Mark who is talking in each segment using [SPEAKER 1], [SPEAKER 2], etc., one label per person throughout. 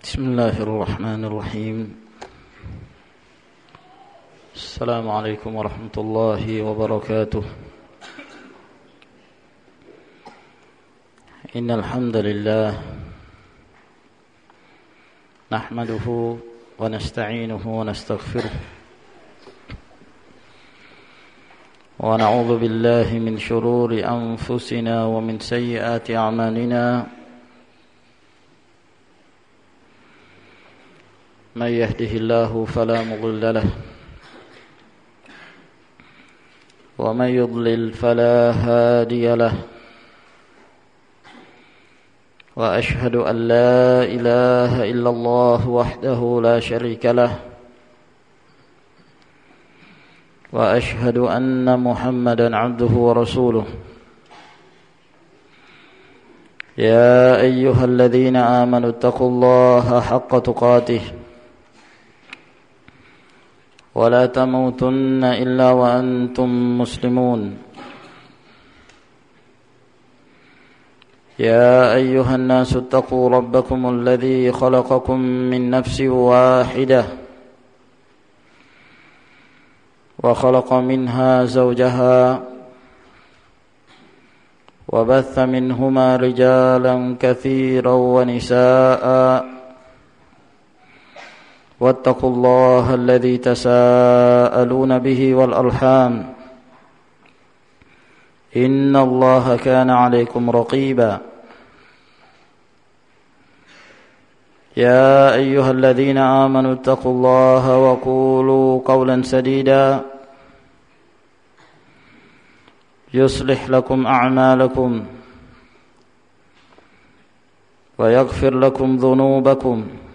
[SPEAKER 1] Bismillahirrahmanirrahim. Assalamualaikum warahmatullahi wabarakatuh. Innal hamdalillah nahmaduhu wa nasta'inuhu wa nastaghfiruh wa na'udzu billahi min shururi anfusina wa min sayyiati a'malina. من يهده الله فلا مضل له ومن يضلل فلا هادي له وأشهد أن لا إله إلا الله وحده لا شريك له وأشهد أن محمدا عبده ورسوله يا أيها الذين آمنوا اتقوا الله حق تقاته ولا تموتن إلا وأنتم مسلمون يا أيها الناس اتقوا ربكم الذي خلقكم من نفس واحدة وخلق منها زوجها وبث منهما رجالا كثيرا ونساء واتقوا الله الذي تساءلون به والأرحام إن الله كان عليكم رقيبا يا أيها الذين آمنوا اتقوا الله وقولوا قولا سديدا يصلح لكم أعمالكم ويغفر لكم ذنوبكم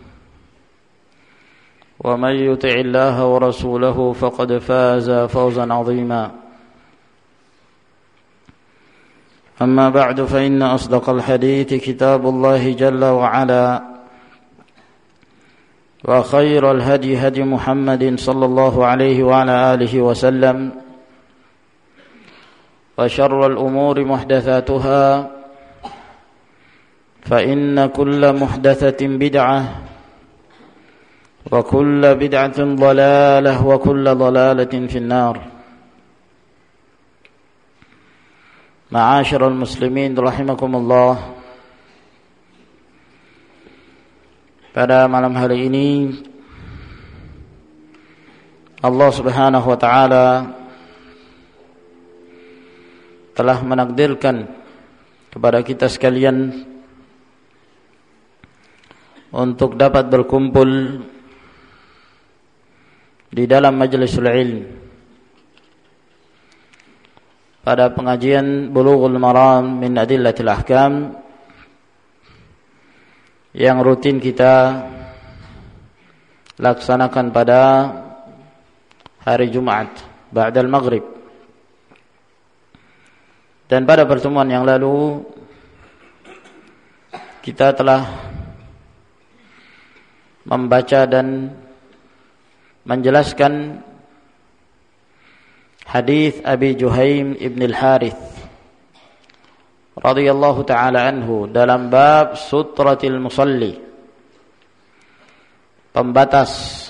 [SPEAKER 1] ومن يطع الله ورسوله فقد فاز فوزا عظيما أما بعد فإن أصدق الحديث كتاب الله جل وعلا وخير الهدي هدي محمد صلى الله عليه وعلى آله وسلم وشر الأمور محدثاتها فإن كل محدثة بدعة وكل بدعة ضلالة وكل ضلالة في النار. Ma'asyiral muslimin rahimakumullah. Pada malam hari ini Allah Subhanahu wa taala telah menakdirkan kepada kita sekalian untuk dapat berkumpul di dalam majlisul ilm pada pengajian Bulughul Maram min Adillatil Ahkam yang rutin kita laksanakan pada hari Jumat ba'dal maghrib. Dan pada pertemuan yang lalu kita telah membaca dan menjelaskan hadis Abi Juhaim ibn al-Harith radhiyallahu ta'ala anhu dalam bab sutratil musalli, pembatas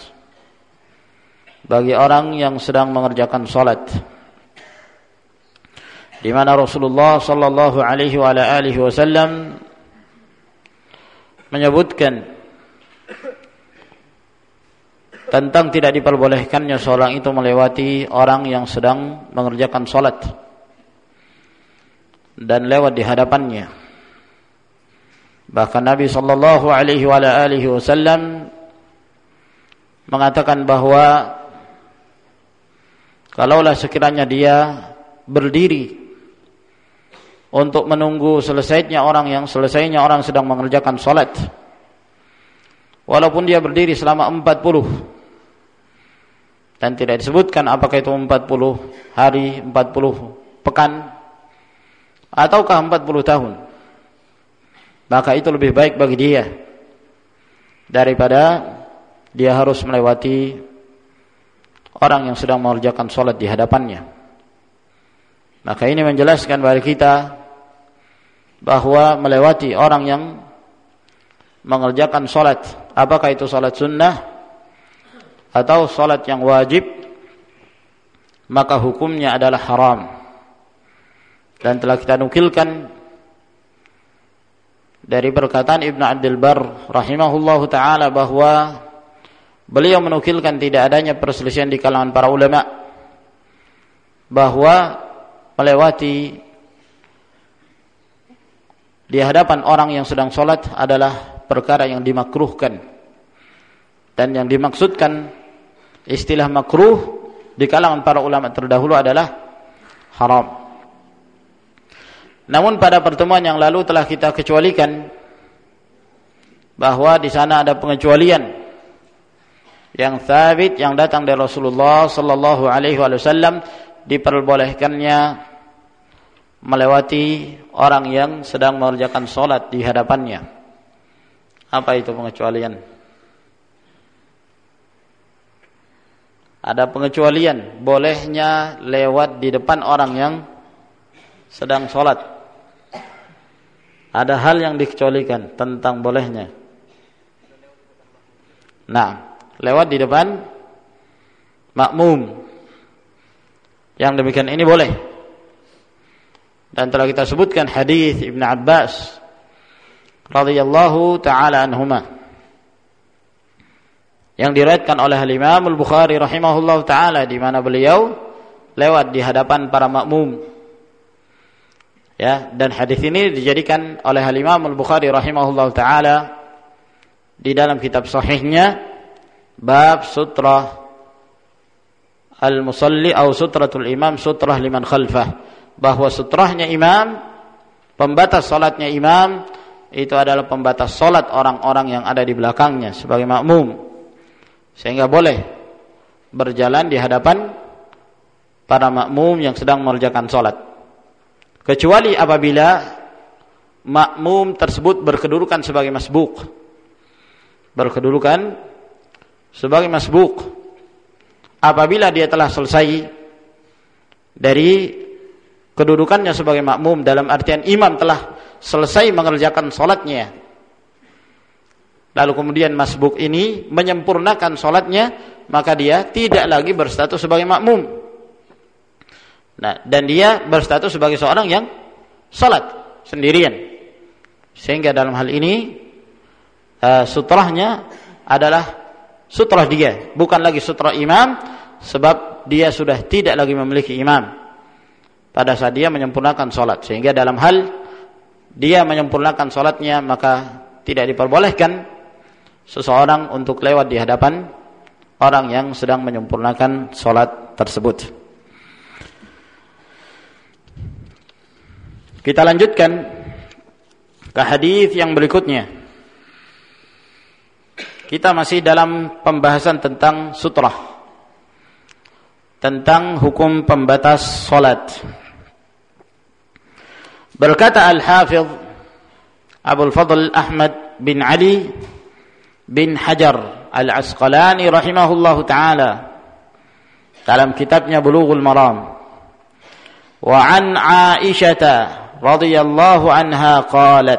[SPEAKER 1] bagi orang yang sedang mengerjakan salat, di mana Rasulullah sallallahu alaihi wa alihi wasallam menyebutkan tentang tidak diperbolehkannya seorang itu melewati orang yang sedang mengerjakan salat dan lewat di hadapannya. Bahkan Nabi sallallahu alaihi wa alihi wasallam mengatakan bahwa kalaulah sekiranya dia berdiri untuk menunggu selesainya orang orang sedang mengerjakan salat, walaupun dia berdiri selama 40, dan tidak disebutkan apakah itu 40 hari, 40 pekan, ataukah 40 tahun, maka itu lebih baik bagi dia daripada dia harus melewati orang yang sedang mengerjakan salat di hadapannya. Maka ini menjelaskan bagi kita bahwa melewati orang yang mengerjakan salat apakah itu salat sunnah atau salat yang wajib, maka hukumnya adalah haram. Dan telah kita nukilkan dari perkataan Ibnu Abdul Barr rahimahullahu taala bahwa beliau menukilkan tidak adanya perselisihan di kalangan para ulama bahwa melewati di hadapan orang yang sedang sholat adalah perkara yang dimakruhkan, dan yang dimaksudkan istilah makruh di kalangan para ulama terdahulu adalah haram. Namun pada pertemuan yang lalu telah kita kecualikan bahwa di sana ada pengecualian yang tsabit yang datang dari Rasulullah sallallahu alaihi wasallam, diperbolehkannya melewati orang yang sedang mengerjakan salat di hadapannya. Apa itu pengecualian? Ada pengecualian, bolehnya lewat di depan orang yang sedang salat. Ada hal yang dikecualikan tentang bolehnya. Nah, lewat di depan makmum, yang demikian ini boleh. Dan telah kita sebutkan hadis Ibnu Abbas radhiyallahu taala anhuma yang diriwayatkan oleh Imam Al-Bukhari rahimahullahu taala, di mana beliau lewat di hadapan para makmum. Ya, dan hadis ini dijadikan oleh Imam Al-Bukhari rahimahullahu taala di dalam kitab sahihnya bab sutrah al-musalli atau sutratul imam sutrah liman khalfah, bahwa sutrahnya imam, pembatas salatnya imam, itu adalah pembatas salat orang-orang yang ada di belakangnya sebagai makmum, sehingga boleh berjalan di hadapan para makmum yang sedang mengerjakan salat, kecuali apabila makmum tersebut berkedudukan sebagai masbuk, berkedudukan sebagai masbuk. Apabila dia telah selesai dari kedudukannya sebagai makmum, dalam artian imam telah selesai mengerjakan salatnya, lalu kemudian masbuk ini menyempurnakan salatnya, maka dia tidak lagi berstatus sebagai makmum. Nah, dan dia berstatus sebagai seorang yang salat sendirian. Sehingga dalam hal ini sutrahnya adalah sutrah dia, bukan lagi sutrah imam, sebab dia sudah tidak lagi memiliki imam pada saat dia menyempurnakan salat. Sehingga dalam hal dia menyempurnakan salatnya, maka tidak diperbolehkan seseorang untuk lewat di hadapan orang yang sedang menyempurnakan salat tersebut. Kita lanjutkan ke hadis yang berikutnya. Kita masih dalam pembahasan tentang sutrah, tentang hukum pembatas salat. Berkata Al-Hafidh Abul Fadl Ahmad bin Ali bin Hajar Al-Asqalani rahimahullahu ta'ala dalam kitabnya Bulughul Maram, wa an Aisyah radhiyallahu anha qalat,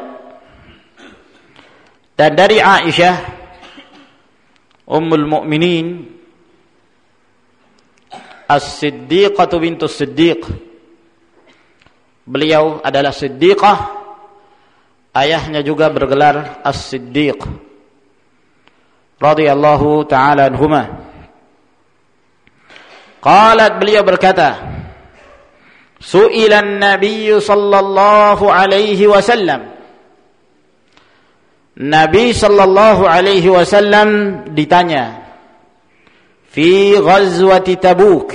[SPEAKER 1] dan dari Aisyah Ummul Mukminin As-Siddiqah bintus Siddiq, beliau adalah Siddiqah, ayahnya juga bergelar As-Siddiq radhiyallahu ta'ala anhuma. Qalat, beliau berkata, su'ilan Nabi sallallahu alaihi wasallam, Nabi sallallahu alaihi wasallam ditanya fi ghazwati Tabuk,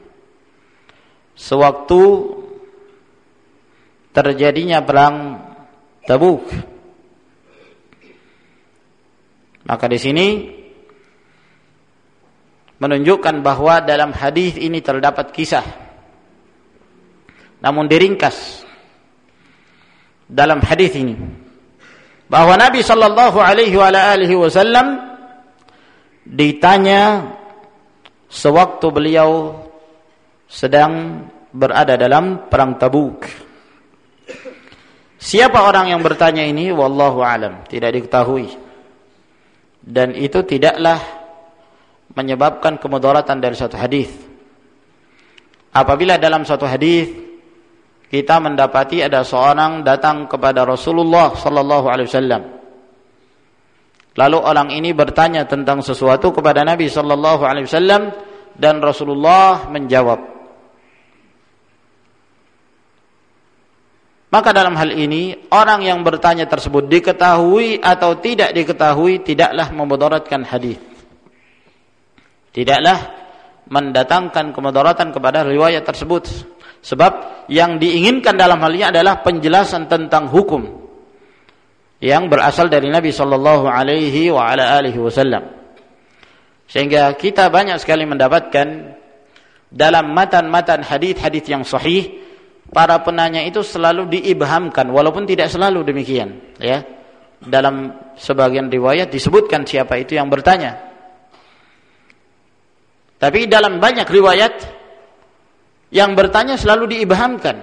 [SPEAKER 1] sewaktu terjadinya perang Tabuk. Maka di sini menunjukkan bahwa dalam hadis ini terdapat kisah, namun diringkas dalam hadis ini, bahwa Nabi sallallahu alaihi wasallam ditanya sewaktu beliau sedang berada dalam perang Tabuk. Siapa orang yang bertanya ini? Wallahu alam, tidak diketahui. dan itu tidaklah menyebabkan kemudaratan dari suatu hadis. Apabila dalam suatu hadis kita mendapati ada seorang datang kepada Rasulullah sallallahu alaihi wasallam, lalu orang ini bertanya tentang sesuatu kepada Nabi sallallahu alaihi wasallam dan Rasulullah menjawab, maka dalam hal ini orang yang bertanya tersebut diketahui atau tidak diketahui tidaklah memudaratkan hadis, tidaklah mendatangkan kemudaratan kepada riwayat tersebut, sebab yang diinginkan dalam hal ini adalah penjelasan tentang hukum yang berasal dari Nabi sallallahu alaihi wa ala alihi wasallam. Sehingga kita banyak sekali mendapatkan dalam matan-matan hadis-hadis yang sahih, para penanya itu selalu diibhamkan, walaupun tidak selalu demikian, ya. Dalam sebagian riwayat disebutkan siapa itu yang bertanya. Tapi dalam banyak riwayat yang bertanya selalu diibhamkan,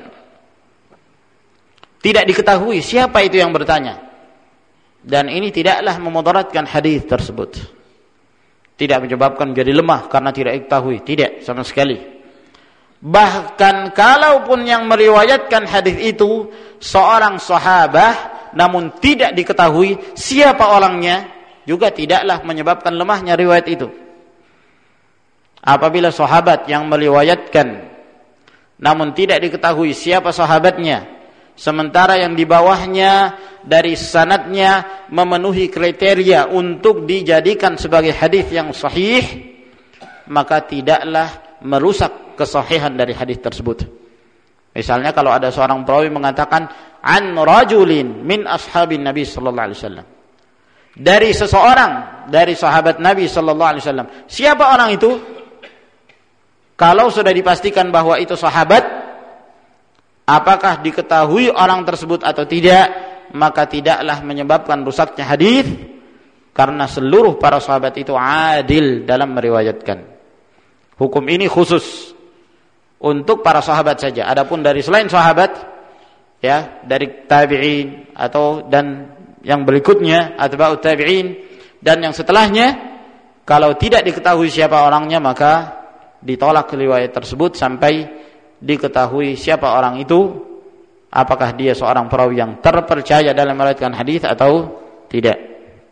[SPEAKER 1] tidak diketahui siapa itu yang bertanya, dan ini tidaklah memudaratkan hadis tersebut, tidak menyebabkan menjadi lemah karena tidak diketahui, tidak sama sekali. Bahkan kalaupun yang meriwayatkan hadis itu seorang sahabat namun tidak diketahui siapa orangnya, juga tidaklah menyebabkan lemahnya riwayat itu. Apabila sahabat yang meriwayatkan namun tidak diketahui siapa sahabatnya, sementara yang di bawahnya dari sanadnya memenuhi kriteria untuk dijadikan sebagai hadis yang sahih, maka tidaklah merusak kesahihan dari hadis tersebut. Misalnya kalau ada seorang perawi mengatakan an rajulin min ashabin Nabi sallallahu alaihi wasallam, dari seseorang dari sahabat Nabi sallallahu alaihi wasallam, siapa orang itu? Kalau sudah dipastikan bahwa itu sahabat, apakah diketahui orang tersebut atau tidak, maka tidaklah menyebabkan rusaknya hadis, karena seluruh para sahabat itu adil dalam meriwayatkan. Hukum ini khusus untuk para sahabat saja. Adapun dari selain sahabat, ya, dari tabi'in atau dan yang berikutnya atba'ut tabi'in dan yang setelahnya, kalau tidak diketahui siapa orangnya, maka ditolak riwayat tersebut sampai diketahui siapa orang itu, apakah dia seorang perawi yang terpercaya dalam meriwayatkan hadis atau tidak.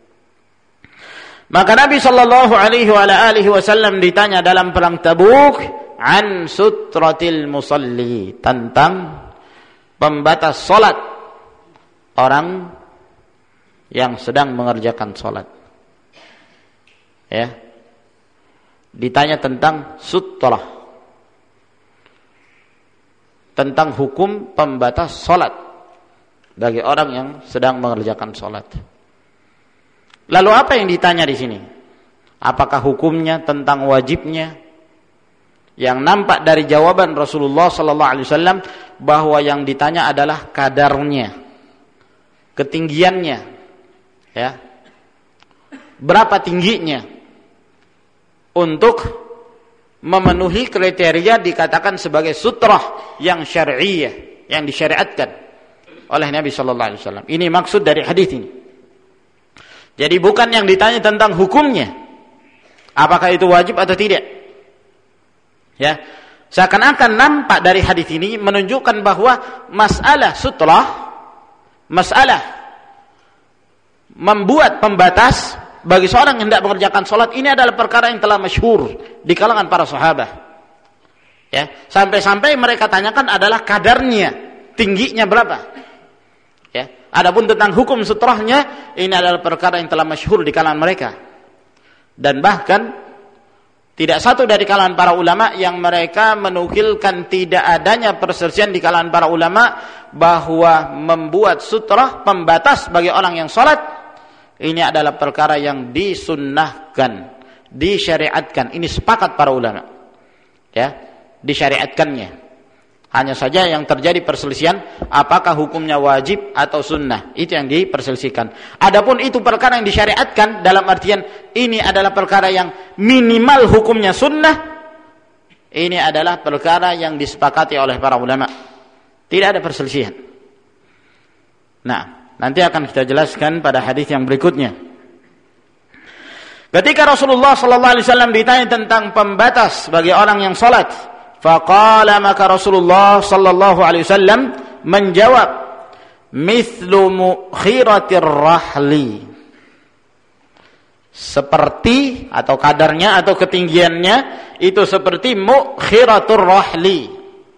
[SPEAKER 1] Maka Nabi sallallahu alaihi wa alihi wasallam ditanya dalam perang Tabuk an sutratil musalli, tentang pembatas salat orang yang sedang mengerjakan salat. Ya. Ditanya tentang sutrah, tentang hukum pembatas salat bagi orang yang sedang mengerjakan salat. Lalu apa yang ditanya di sini? Apakah hukumnya, tentang wajibnya? Yang nampak dari jawaban Rasulullah sallallahu alaihi wasallam bahwa yang ditanya adalah kadarnya, ketinggiannya, ya. Berapa tingginya untuk memenuhi kriteria dikatakan sebagai sutrah yang syar'iyyah, yang disyariatkan oleh Nabi sallallahu alaihi wasallam. Ini maksud dari hadis ini. Jadi bukan yang ditanya tentang hukumnya, apakah itu wajib atau tidak. Ya, seakan-akan nampak dari hadis ini menunjukkan bahwa masalah sutrah, masalah membuat pembatas bagi seorang yang tidak mengerjakan salat, ini adalah perkara yang telah masyhur di kalangan para sahabat. Ya, sampai-sampai mereka tanyakan adalah kadarnya, tingginya berapa. Ya, adapun tentang hukum sutrahnya, ini adalah perkara yang telah masyhur di kalangan mereka. Dan bahkan tidak satu dari kalangan para ulama yang mereka menukilkan tidak adanya perselisihan di kalangan para ulama bahwa membuat sutrah, pembatas bagi orang yang salat, ini adalah perkara yang disunnahkan, disyariatkan. Ini sepakat para ulama, ya, disyariatkannya. Hanya saja yang terjadi perselisihan, apakah hukumnya wajib atau sunnah, itu yang diperselisihkan. Adapun itu perkara yang disyariatkan dalam artian ini adalah perkara yang minimal hukumnya sunnah, ini adalah perkara yang disepakati oleh para ulama. Tidak ada perselisihan. Nah, nanti akan kita jelaskan pada hadis yang berikutnya. Ketika Rasulullah sallallahu alaihi wasallam ditanya tentang pembatas bagi orang yang salat, faqala, maka Rasulullah sallallahu alaihi wasallam menjawab, mithlu mukhiratir rahli, seperti atau kadarnya atau ketinggiannya itu seperti mukhiratur rahli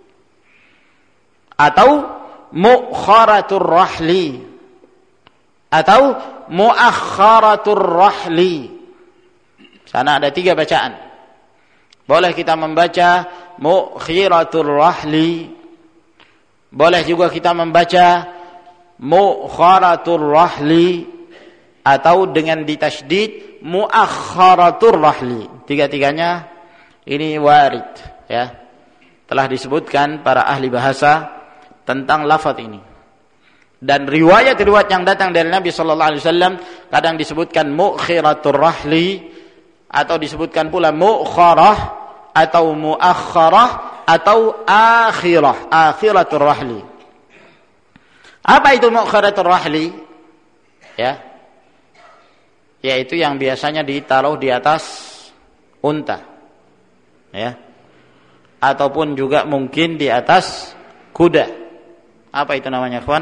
[SPEAKER 1] atau mukharatur rahli atau muakharatur rahli. Sana ada 3 bacaan. Boleh kita membaca mukhiratur rahli, boleh juga kita membaca mukharatur rahli, atau dengan ditasydid muakharatur rahli. 3-tiganya ini warid, ya. Telah disebutkan para ahli bahasa tentang lafaz ini. Dan riwayat-riwayat yang datang dari Nabi sallallahu alaihi wasallam kadang disebutkan mukhiratur rahli, atau disebutkan pula mukharah, atau muakharah, atau akhiratur rahli. Apa itu mukharatur rahli? Ya, yaitu yang biasanya ditaruh di atas unta, ya, ataupun juga mungkin di atas kuda. Apa itu namanya, kawan?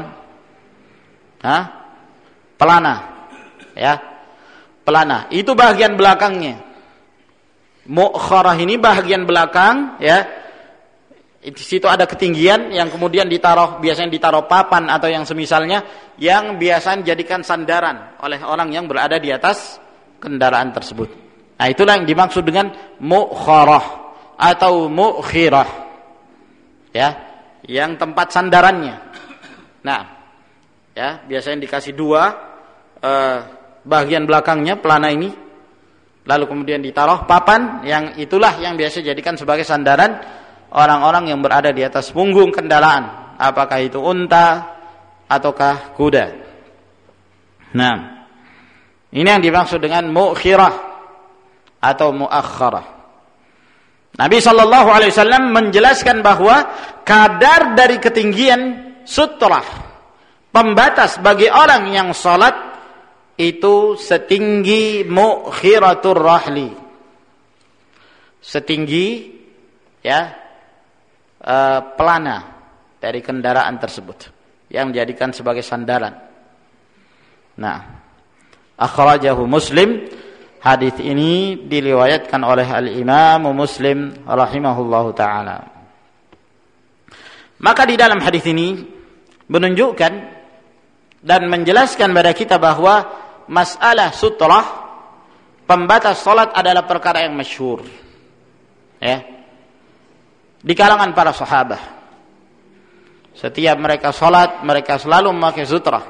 [SPEAKER 1] Pelana, ya, pelana. Itu bagian belakangnya. Mukharah ini bagian belakang, ya. Di situ ada ketinggian yang kemudian biasanya ditaruh papan atau yang semisalnya, yang biasanya dijadikan sandaran oleh orang yang berada di atas kendaraan tersebut. Nah, itulah yang dimaksud dengan mukharah atau mukhirah, ya, yang tempat sandarannya. Nah, ya, biasanya dikasih 2 bagian belakangnya pelana ini, lalu kemudian ditaruh papan yang itulah yang biasa dijadikan sebagai sandaran orang-orang yang berada di atas punggung kendaraan, apakah itu unta ataukah kuda. Nah, ini yang dimaksud dengan mukhirah atau muakhirah. Nabi sallallahu alaihi wasallam menjelaskan bahwa kadar dari ketinggian sutrah, pembatas bagi orang yang salat, itu setinggi mukhiratur rahli, setinggi, ya, pelana dari kendaraan tersebut yang dijadikan sebagai sandaran. Nah, akhrajahu Muslim. Hadis ini diriwayatkan oleh Al-Imam Muslim rahimahullahu taala. Maka di dalam hadis ini menunjukkan dan menjelaskan kepada kita bahwa masalah sutrah, pembatas salat, adalah perkara yang masyhur, ya, di kalangan para sahabat. Setiap mereka salat, mereka selalu memakai sutrah.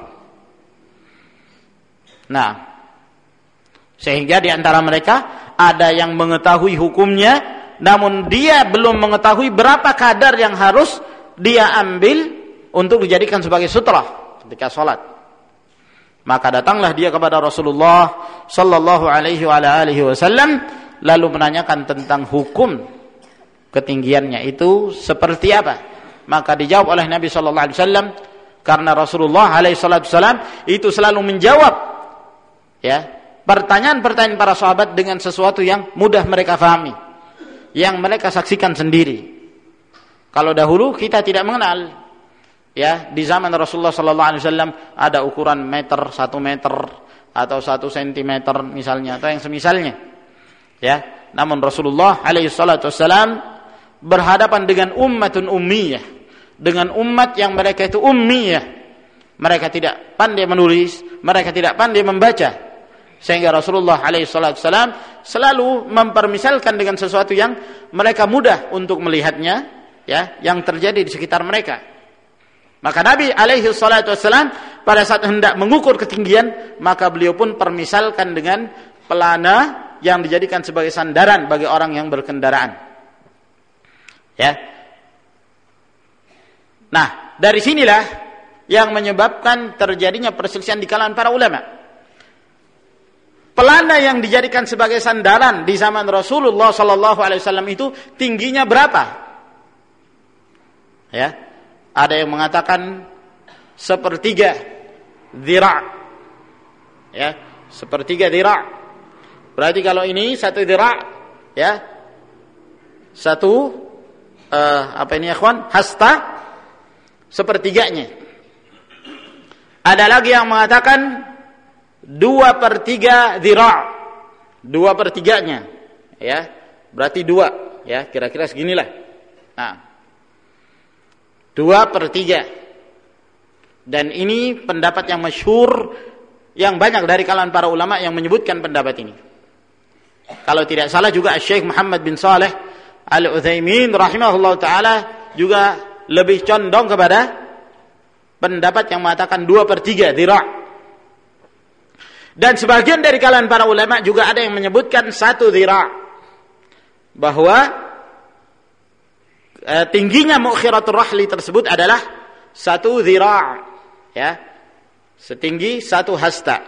[SPEAKER 1] Nah, sehingga di antara mereka ada yang mengetahui hukumnya, namun dia belum mengetahui berapa kadar yang harus dia ambil untuk dijadikan sebagai sutrah ketika salat. Maka datanglah dia kepada Rasulullah sallallahu alaihi wasallam lalu menanyakan tentang hukum ketinggiannya itu seperti apa. Maka dijawab oleh Nabi sallallahu alaihi wasallam, karena Rasulullah alaihi wasallam itu selalu menjawab, ya, pertanyaan-pertanyaan para sahabat dengan sesuatu yang mudah mereka fahami, yang mereka saksikan sendiri. Kalau dahulu kita tidak mengenal, ya, di zaman Rasulullah sallallahu alaihi wasallam ada ukuran meter, 1 meter atau 1 sentimeter misalnya, atau yang semisalnya, ya. Namun Rasulullah alaihi wasallam berhadapan dengan ummatun ummiyah, dengan umat yang mereka itu ummiyah. Mereka tidak pandai menulis, mereka tidak pandai membaca. Sehingga Rasulullah SAW selalu mempermisalkan dengan sesuatu yang mereka mudah untuk melihatnya, ya, yang terjadi di sekitar mereka. Maka Nabi SAW pada saat hendak mengukur ketinggian, maka beliau pun permisalkan dengan pelana yang dijadikan sebagai sandaran bagi orang yang berkendaraan, ya. Nah, dari sinilah yang menyebabkan terjadinya perselisihan di kalangan para ulama. Pelana yang dijadikan sebagai sandaran di zaman Rasulullah sallallahu alaihi wasallam itu tingginya berapa? Ya. Ada yang mengatakan 1/3 dhira'. Ya, 1/3 dhira'. Berarti kalau ini 1 dhira', ya. 1 apa ini ya ikhwan? Hasta sepertiganya. Ada lagi yang mengatakan 2/3 dhira'. 2/3-nya. Ya. Berarti 2, ya, kira-kira seginilah. Nah. 2/3. Dan ini pendapat yang masyhur, yang banyak dari kalangan para ulama yang menyebutkan pendapat ini. Kalau tidak salah juga Syekh Muhammad bin Saleh Al-Utsaimin rahimahullah ta'ala juga lebih condong kepada pendapat yang mengatakan 2/3 dhira'. Dan sebagian dari kalangan para ulama juga ada yang menyebutkan 1 dhira'. Bahwa tingginya mu'khiratul rahli tersebut adalah 1 dhira', ya. Setinggi 1 hasta.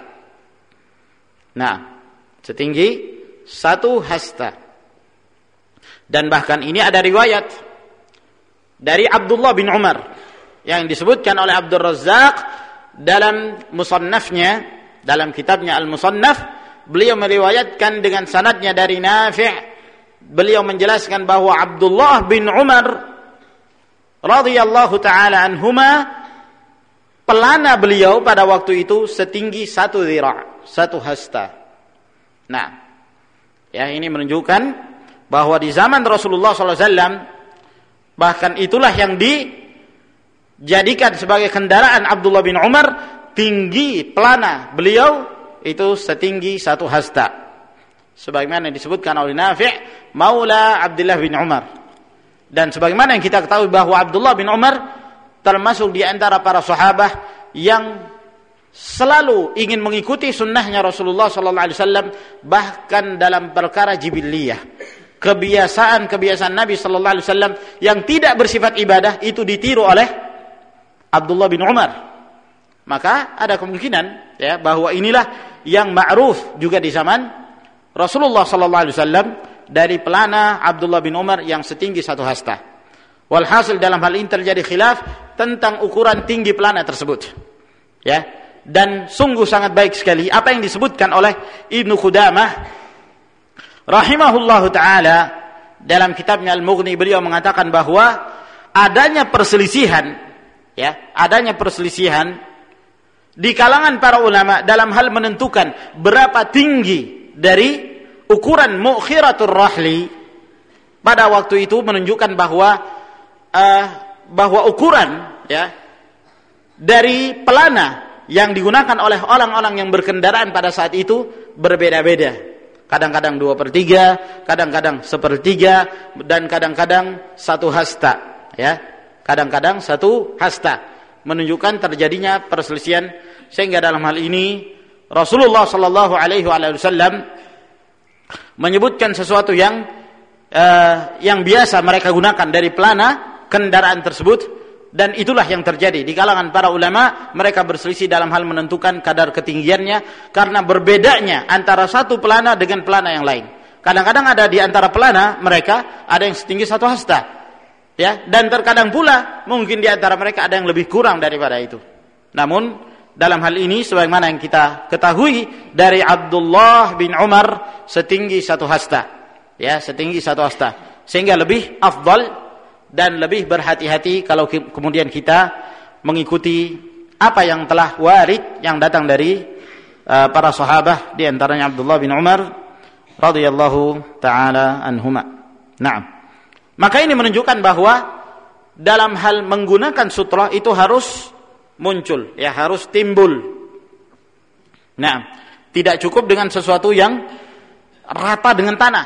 [SPEAKER 1] Nah, setinggi 1 hasta. Dan bahkan ini ada riwayat dari Abdullah bin Umar yang disebutkan oleh Abdul Razzaq dalam musannafnya, dalam kitabnya Al-Musannaf. Beliau meriwayatkan dengan sanadnya dari Nafi'. Beliau menjelaskan bahwa Abdullah bin Umar radhiyallahu taala anhuma, pelana beliau pada waktu itu setinggi 1 dhira', 1 hasta. Nah, ya, ini menunjukkan bahwa di zaman Rasulullah SAW, bahkan itulah yang dijadikan sebagai kendaraan Abdullah bin Umar, tinggi pelana beliau itu setinggi 1 hasta. Sebagaimana disebutkan oleh Nafi' maula Abdullah bin Umar. Dan sebagaimana yang kita ketahui bahwa Abdullah bin Umar termasuk di antara para sahabat yang selalu ingin mengikuti sunnahnya Rasulullah SAW, bahkan dalam perkara jibiliyah. Kebiasaan-kebiasaan Nabi sallallahu alaihi wasallam yang tidak bersifat ibadah itu ditiru oleh Abdullah bin Umar. Maka ada kemungkinan, ya, bahwa inilah yang ma'ruf juga di zaman Rasulullah sallallahu alaihi wasallam dari pelana Abdullah bin Umar yang setinggi 1 hasta. Walhasil dalam hal ini terjadi khilaf tentang ukuran tinggi pelana tersebut. Ya. Dan sungguh sangat baik sekali apa yang disebutkan oleh Ibnu Qudamah rahimahullahu ta'ala dalam kitabnya Al-Mughni. Beliau mengatakan bahwa adanya perselisihan, ya, adanya perselisihan di kalangan para ulama dalam hal menentukan berapa tinggi dari ukuran mu'khiratul rahli pada waktu itu, menunjukkan bahwa ukuran, ya, dari pelana yang digunakan oleh orang-orang yang berkendaraan pada saat itu berbeda-beda. Kadang-kadang 2/3, kadang-kadang 1/3, dan kadang-kadang 1 hasta, ya. Kadang-kadang 1 hasta, menunjukkan terjadinya perselisihan. Sehingga dalam hal ini Rasulullah sallallahu alaihi wasallam menyebutkan sesuatu yang biasa mereka gunakan dari pelana kendaraan tersebut. Dan itulah yang terjadi di kalangan para ulama. Mereka berselisih dalam hal menentukan kadar ketinggiannya karena berbedanya antara satu pelana dengan pelana yang lain. Kadang-kadang ada di antara pelana mereka ada yang setinggi 1 hasta, ya, dan terkadang pula mungkin di antara mereka ada yang lebih kurang daripada itu. Namun dalam hal ini sebagaimana yang kita ketahui dari Abdullah bin Umar setinggi 1 hasta, ya, setinggi 1 hasta, sehingga lebih afdal dan lebih berhati-hati kalau kemudian kita mengikuti apa yang telah warid yang datang dari para sahabat, di antaranya Abdullah bin Umar radhiyallahu taala anhuma. Naam. Maka ini menunjukkan bahwa dalam hal menggunakan sutra itu harus muncul, ya, harus timbul. Naam. Tidak cukup dengan sesuatu yang rata dengan tanah.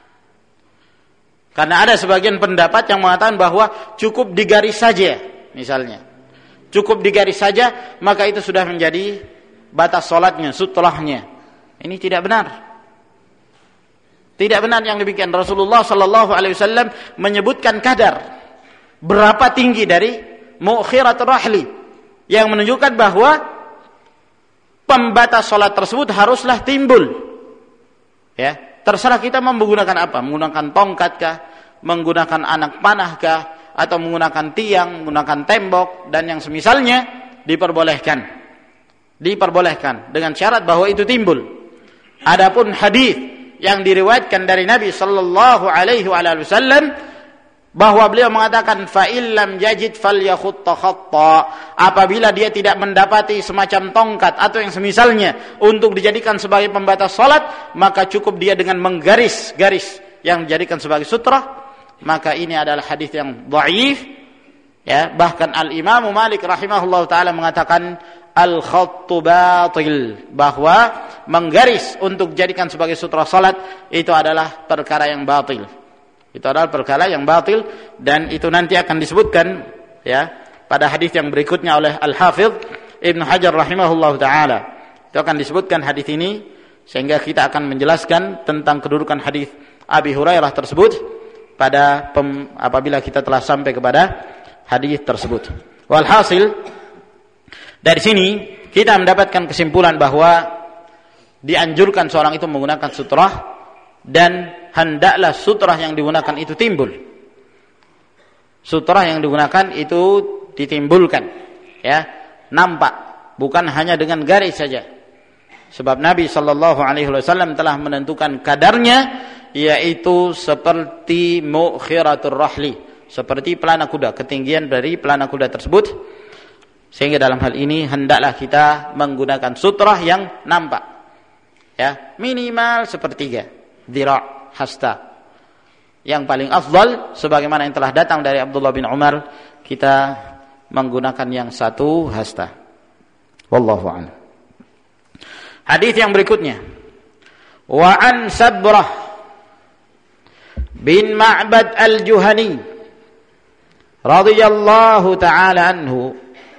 [SPEAKER 1] Karena ada sebagian pendapat yang mengatakan bahwa cukup digaris saja, misalnya. Cukup digaris saja, maka itu sudah menjadi batas salatnya, sutrahnya. Ini tidak benar. Tidak benar yang demikian. Rasulullah sallallahu alaihi wasallam menyebutkan kadar berapa tinggi dari mu'khiratul rahli, yang menunjukkan bahwa pembatas salat tersebut haruslah timbul. Ya, terserah kita menggunakan apa, menggunakan tongkat kah, menggunakan anak panah kah, atau menggunakan tiang, menggunakan tembok dan yang semisalnya, diperbolehkan dengan syarat bahwa itu timbul. Adapun hadis yang diriwayatkan dari Nabi sallallahu alaihi wasallam bahwa beliau mengatakan fa illam yajid falyakhutta khatta, apabila dia tidak mendapati semacam tongkat atau yang semisalnya untuk dijadikan sebagai pembatas salat, maka cukup dia dengan menggaris garis yang dijadikan sebagai sutra. Maka ini adalah hadis yang dhaif, ya. Bahkan Al-Imam Malik rahimahullahu taala mengatakan al-khattu batil, bahwa menggaris untuk dijadikan sebagai sutra salat itu adalah perkara yang batil. Itu adalah perkara yang batil, dan itu nanti akan disebutkan, ya, pada hadis yang berikutnya oleh Al-Hafidz Ibnu Hajar rahimahullahu taala. Itu akan disebutkan hadis ini, sehingga kita akan menjelaskan tentang kedudukan hadis Abi Hurairah tersebut pada apabila kita telah sampai kepada hadis tersebut. Walhasil, dari sini kita mendapatkan kesimpulan bahwa dianjurkan seorang itu menggunakan sutrah, dan hendaklah sutrah yang digunakan itu timbul. Sutrah yang digunakan itu ditimbulkan, ya, nampak, bukan hanya dengan garis saja. Sebab Nabi sallallahu alaihi wasallam telah menentukan kadarnya, yaitu seperti mukhiratur rahli, seperti pelana kuda, ketinggian dari pelana kuda tersebut. Sehingga dalam hal ini hendaklah kita menggunakan sutrah yang nampak, ya, minimal sepertiga dhira' hasta. Yang paling afdal sebagaimana yang telah datang dari Abdullah bin Umar, kita menggunakan yang 1 hasta. Wallahu a'lam. Hadis yang berikutnya, wa an Sabrah bin Ma'bad al-Juhani radhiyallahu ta'ala anhu.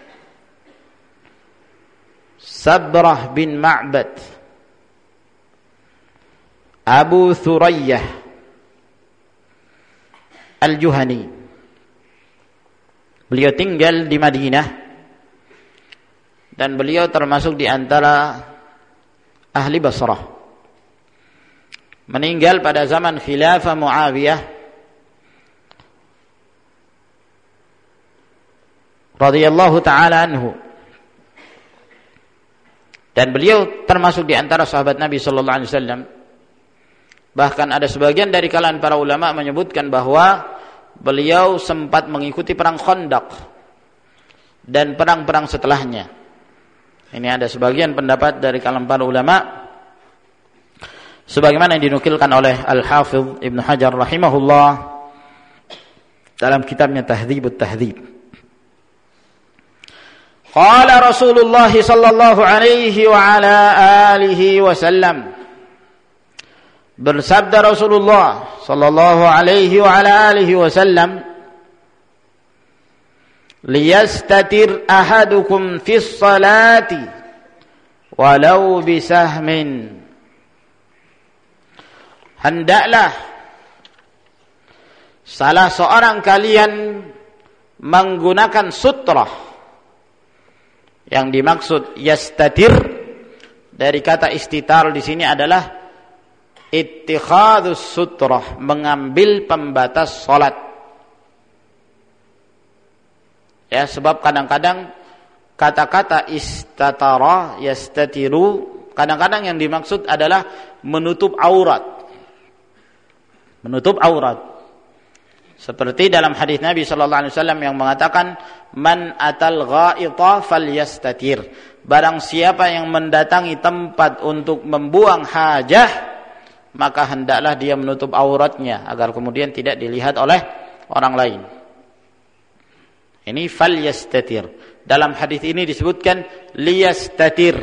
[SPEAKER 1] Sabrah bin Ma'bad Abu Thurayyah al-Juhani, beliau tinggal di Madinah, dan beliau termasuk di antara ahli Basrah. Meninggal pada zaman khilafah Muawiyah radhiyallahu ta'ala anhu, dan beliau termasuk di antara sahabat Nabi sallallahu alaihi wasallam. Bahkan ada sebagian dari kalangan para ulama menyebutkan bahwa beliau sempat mengikuti perang Khandaq dan perang-perang setelahnya. Ini ada sebagian pendapat dari kalangan para ulama, sebagaimana yang dinukilkan oleh Al-Hafidz Ibnu Hajar rahimahullah dalam kitabnya Tahdzibut Tahdzib. Qala Rasulullah sallallahu alaihi wa ala alihi wasallam, bersabda Rasulullah sallallahu alaihi wa ala alihi wasallam, liyastatir ahadukum fis salati walau bisahmin, hendaklah salah seorang kalian menggunakan sutrah. Yang dimaksud yastatir dari kata istitar di sini adalah ittikhadus sutrah, mengambil pembatas salat. Ya, sebab kadang-kadang kata-kata istatara, yastatiru, kadang-kadang yang dimaksud adalah menutup aurat. Menutup aurat. Seperti dalam hadis Nabi sallallahu alaihi wasallam yang mengatakan, man atal ghaita falyastatir. Barang siapa yang mendatangi tempat untuk membuang hajah, maka hendaklah dia menutup auratnya agar kemudian tidak dilihat oleh orang lain. Ini falyastatir. Dalam hadis ini disebutkan liyastatir.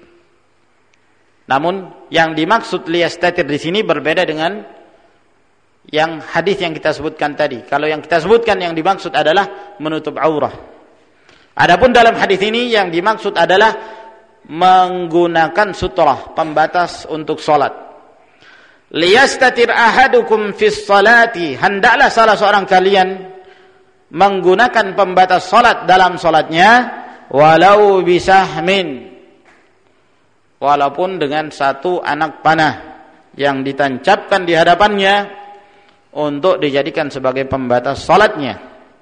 [SPEAKER 1] Namun yang dimaksud liyastatir di sini berbeda dengan yang hadis yang kita sebutkan tadi. Kalau yang kita sebutkan yang dimaksud adalah menutup aurah. Adapun dalam hadis ini yang dimaksud adalah menggunakan sutrah, pembatas untuk salat. Liyastatir ahadukum fis salati, hendaklah salah seorang kalian menggunakan pembatas salat dalam salatnya, walau bisahmin, walaupun dengan 1 anak panah yang ditancapkan di hadapannya untuk dijadikan sebagai pembatas salatnya.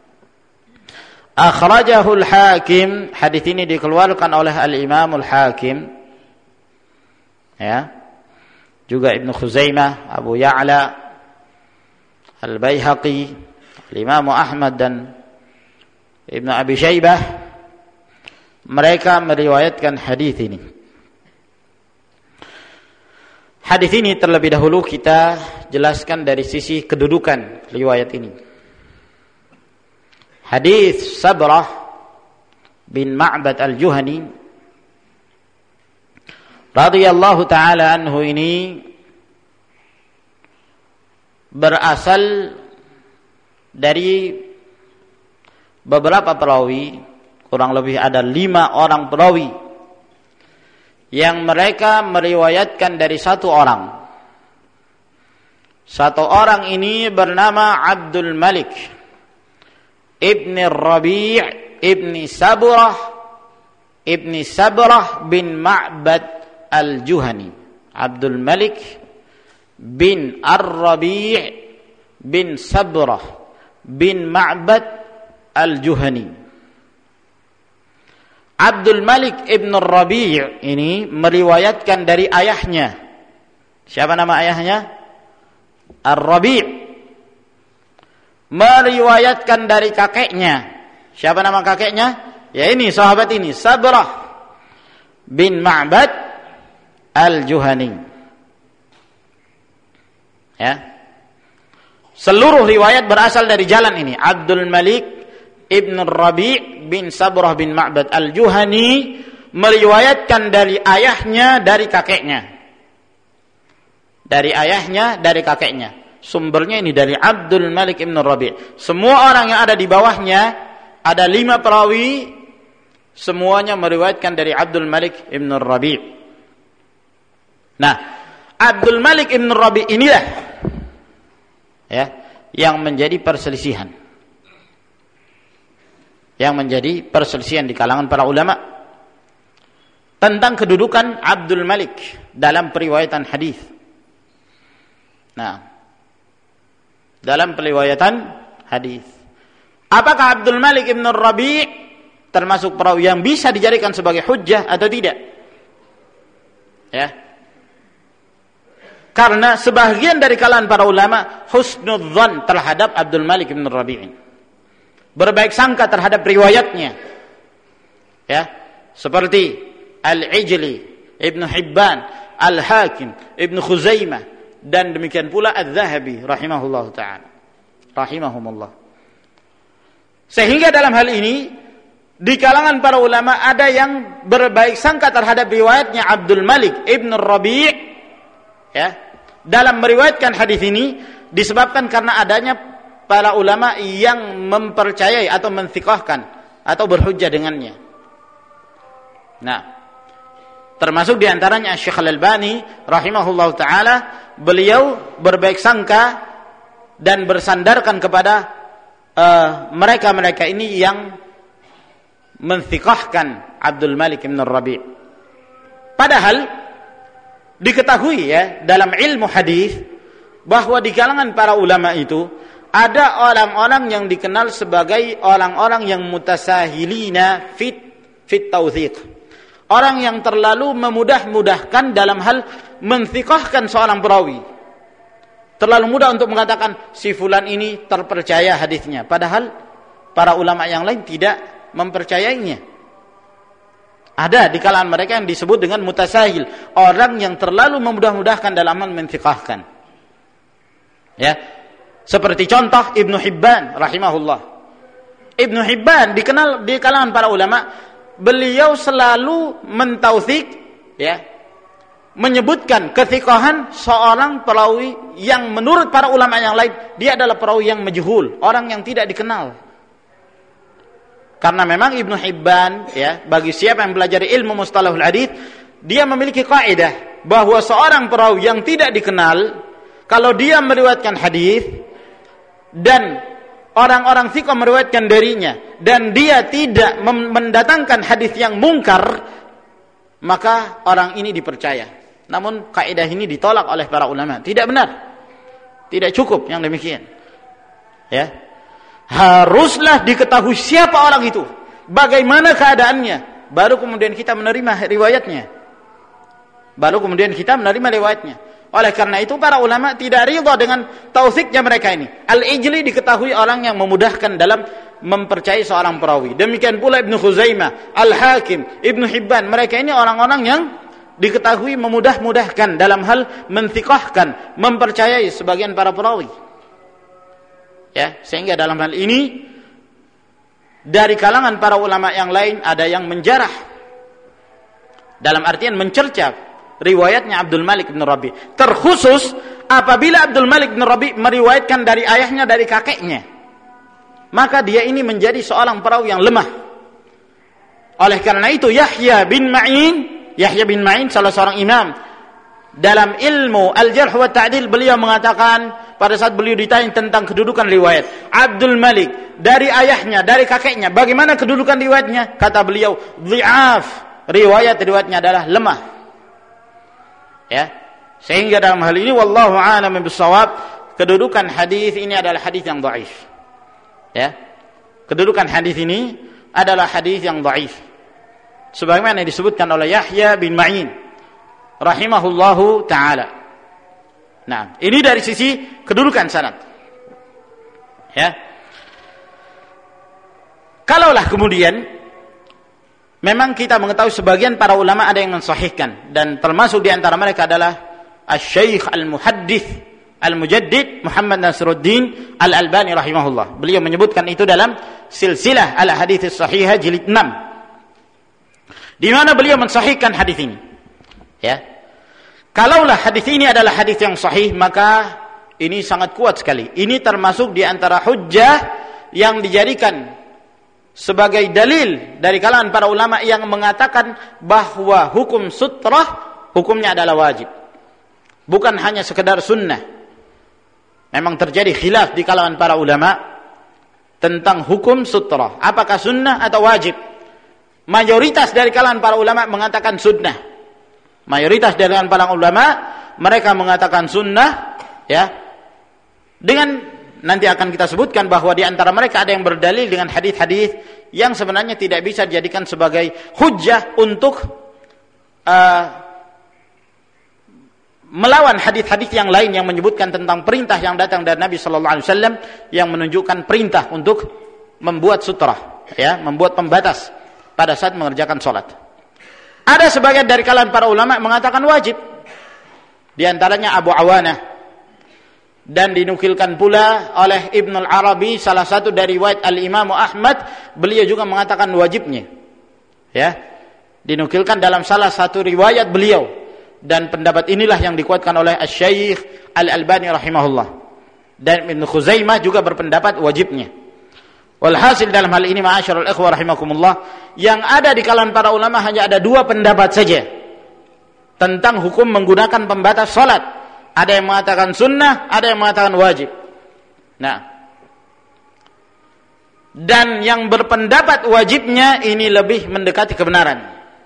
[SPEAKER 1] Akhrajahul Hakim, hadis ini dikeluarkan oleh Al-Imamul Hakim, ya, juga Ibnu Khuzaimah, Abu Ya'la, Al-Baihaqi, Imam Ahmad dan Ibnu Abi Syaibah, mereka meriwayatkan hadis ini. Hadis ini terlebih dahulu kita jelaskan dari sisi kedudukan riwayat ini. Hadis Sabrah bin Ma'bad Al-Juhani radhiyallahu taala anhu ini berasal dari beberapa perawi, kurang lebih ada 5 orang perawi yang mereka meriwayatkan dari satu orang. Satu orang ini bernama Abdul Malik Ibn Rabi' Ibn Sabrah bin Ma'bad Al-Juhani. Abdul Malik bin Ar-Rabi' bin Sabrah bin Ma'bad Al-Juhani. Abdul Malik ibn Rabi' ini meriwayatkan dari ayahnya. Siapa nama ayahnya? Ar-Rabi'. Meriwayatkan dari kakeknya. Siapa nama kakeknya? Ya ini sahabat ini, Sabrah bin Ma'bad Al-Juhani. Ya. Seluruh riwayat berasal dari jalan ini. Abdul Malik ibn Rabi' bin Sabrah bin Ma'bad Al-Juhani meriwayatkan dari ayahnya, dari kakeknya. Dari ayahnya, dari kakeknya. Sumbernya ini dari Abdul Malik ibn Rabi'. Semua orang yang ada di bawahnya, ada 5 perawi, semuanya meriwayatkan dari Abdul Malik ibn Rabi'. Nah, Abdul Malik ibn Rabi' inilah ya yang menjadi perselisihan. Yang menjadi perselisihan di kalangan para ulama tentang kedudukan Abdul Malik dalam periwayatan hadis. Nah, dalam periwayatan hadis, apakah Abdul Malik ibn Rabi' termasuk perawi yang bisa dijadikan sebagai hujjah atau tidak? Ya. Karena sebagian dari kalangan para ulama husnudzan terhadap Abdul Malik ibn Rabi'. Berbaik sangka terhadap riwayatnya. Ya, seperti Al-Ijli, Ibnu Hibban, Al-Hakim, Ibnu Khuzaimah dan demikian pula Adz-Dzahabi rahimahullahu taala. Rahimahumullah. Sehingga dalam hal ini di kalangan para ulama ada yang berbaik sangka terhadap riwayatnya Abdul Malik ibn Rabi' ya, dalam meriwayatkan hadis ini disebabkan karena adanya para ulama yang mempercayai atau mentsiqahkan atau berhujjah dengannya. Nah, termasuk diantaranya Syekh Al-Albani rahimahullahu taala, beliau berbaik sangka dan bersandarkan kepada mereka-mereka ini yang mentsiqahkan Abdul Malik bin Rabi'. Padahal diketahui ya dalam ilmu hadis bahwa di kalangan para ulama itu ada orang-orang yang dikenal sebagai orang-orang yang mutasahilina fit tawthiq. Orang yang terlalu memudah-mudahkan dalam hal mentsiqahkan seorang perawi. Terlalu mudah untuk mengatakan si fulan ini terpercaya hadisnya, padahal para ulama yang lain tidak mempercayainya. Ada di kalangan mereka yang disebut dengan mutasahil, orang yang terlalu memudah-mudahkan dalam hal mentsiqahkan. Ya. Seperti contoh Ibnu Hibban rahimahullah. Ibnu Hibban dikenal di kalangan para ulama, beliau selalu mentautsik ya, menyebutkan ketsiqahan seorang perawi yang menurut para ulama yang lain dia adalah perawi yang majhul, orang yang tidak dikenal. Karena memang Ibnu Hibban ya, bagi siapa yang belajar ilmu mustalahul hadis, dia memiliki kaidah bahwa seorang perawi yang tidak dikenal kalau dia meriwayatkan hadis dan orang-orang thiqah meriwayatkan darinya dan dia tidak mendatangkan hadis yang mungkar, maka orang ini dipercaya. Namun kaidah ini ditolak oleh para ulama. Tidak benar. Tidak cukup yang demikian. Ya. Haruslah diketahui siapa orang itu, bagaimana keadaannya, baru kemudian kita menerima riwayatnya. Baru kemudian kita menerima riwayatnya. Oleh karena itu para ulama tidak ridha dengan tausiknya mereka ini. Al-Ijli diketahui orang yang memudahkan dalam mempercayai seorang perawi. Demikian pula Ibnu Khuzaimah, Al-Hakim, Ibnu Hibban. Mereka ini orang-orang yang diketahui memudah-mudahkan dalam hal mentsiqahkan, mempercayai sebagian para perawi. Ya, sehingga dalam hal ini dari kalangan para ulama yang lain ada yang menjarah. Dalam artian mencerca riwayatnya Abdul Malik bin Rabi. Terkhusus apabila Abdul Malik bin Rabi meriwayatkan dari ayahnya, dari kakeknya, maka dia ini menjadi seorang perawi yang lemah. Oleh karena itu Yahya bin Ma'in salah seorang imam dalam ilmu al-jarh wa ta'dil, beliau mengatakan pada saat beliau ditanya tentang kedudukan riwayat Abdul Malik dari ayahnya, dari kakeknya, bagaimana kedudukan riwayatnya? Kata beliau, dhi'af, riwayatnya adalah lemah. Ya, sehingga dalam hal ini wallahu a'lam bishawab, kedudukan hadis ini adalah hadis yang dhaif. Ya, kedudukan hadis ini adalah hadis yang dhaif, sebagaimana disebutkan oleh Yahya bin Ma'in rahimahullahu taala. Nah, ini dari sisi kedudukan sanad. Ya, kalaulah kemudian memang kita mengetahui sebagian para ulama ada yang mensahihkan, dan termasuk di antara mereka adalah Asy-Syaikh Al-Muhaddits Al-Mujaddid Muhammad Nasiruddin Al-Albani rahimahullah. Beliau menyebutkan itu dalam Silsilah Al-Hadits Shahihah jilid 6, di mana beliau mensahihkan hadis ini. Ya, kalaulah hadis ini adalah hadis yang sahih, maka ini sangat kuat sekali. Ini termasuk di antara hujjah yang dijadikan sebagai dalil dari kalangan para ulama yang mengatakan bahwa hukum sutrah hukumnya adalah wajib, bukan hanya sekedar sunnah. Memang terjadi khilaf di kalangan para ulama tentang hukum sutrah, apakah sunnah atau wajib. Mayoritas dari kalangan para ulama mengatakan sunnah. Mayoritas dari kalangan para ulama mereka mengatakan sunnah, ya. Dengan nanti akan kita sebutkan bahwa di antara mereka ada yang berdalil dengan hadis-hadis yang sebenarnya tidak bisa dijadikan sebagai hujjah untuk melawan hadis-hadis yang lain yang menyebutkan tentang perintah yang datang dari Nabi sallallahu alaihi wasallam yang menunjukkan perintah untuk membuat sutrah, ya, membuat pembatas pada saat mengerjakan salat. Ada sebagian dari kalangan para ulama mengatakan wajib. Di antaranya Abu Awanah, dan dinukilkan pula oleh Ibnul Arabi, salah satu dari riwayat Al-Imam Ahmad, beliau juga mengatakan wajibnya. Ya, dinukilkan dalam salah satu riwayat beliau, dan pendapat inilah yang dikuatkan oleh Asy-Syaikh Al-Albani rahimahullah, dan Ibnu Khuzaimah juga berpendapat wajibnya. Walhasil dalam hal ini ma'asyiral ikhwah rahimakumullah, yang ada di kalangan para ulama hanya ada dua pendapat saja tentang hukum menggunakan pembatas salat. Ada yang mengatakan sunnah, ada yang mengatakan wajib. Nah, dan yang berpendapat wajibnya ini lebih mendekati kebenaran.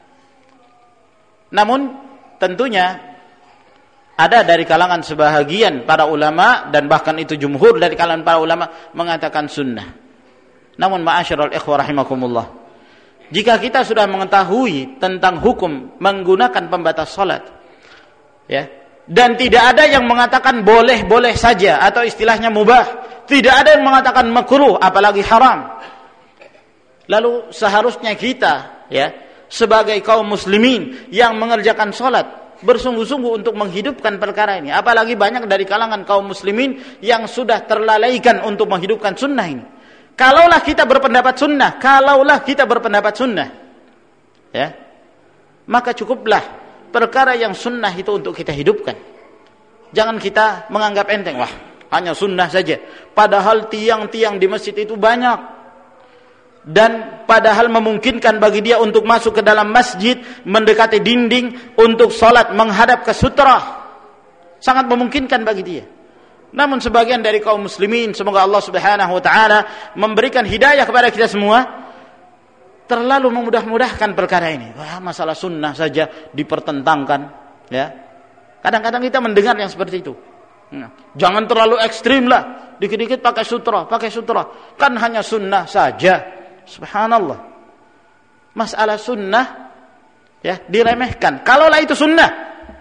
[SPEAKER 1] Namun tentunya ada dari kalangan sebahagian para ulama, dan bahkan itu jumhur dari kalangan para ulama mengatakan sunnah. Namun ma'asyiral ikhwah rahimakumullah, jika kita sudah mengetahui tentang hukum menggunakan pembatas salat, ya, dan tidak ada yang mengatakan boleh-boleh saja atau istilahnya mubah, tidak ada yang mengatakan makruh apalagi haram, lalu seharusnya kita, ya, sebagai kaum muslimin yang mengerjakan salat bersungguh-sungguh untuk menghidupkan perkara ini. Apalagi banyak dari kalangan kaum muslimin yang sudah terlalaikan untuk menghidupkan sunnah ini. Kalaulah kita berpendapat sunnah, ya, maka cukuplah perkara yang sunnah itu untuk kita hidupkan. Jangan kita menganggap enteng, wah, hanya sunnah saja. Padahal tiang-tiang di masjid itu banyak, dan padahal memungkinkan bagi dia untuk masuk ke dalam masjid, mendekati dinding untuk salat menghadap ke sutrah. Sangat memungkinkan bagi dia. Namun sebagian dari kaum muslimin, semoga Allah Subhanahu wa taala memberikan hidayah kepada kita semua, terlalu memudah-mudahkan perkara ini. Wah, masalah sunnah saja dipertentangkan, ya. Kadang-kadang kita mendengar yang seperti itu. Jangan terlalu ekstrim lah, dikit-dikit pakai sutra. Kan hanya sunnah saja. Subhanallah. Masalah sunnah, ya, diremehkan. Kalaulah itu sunnah,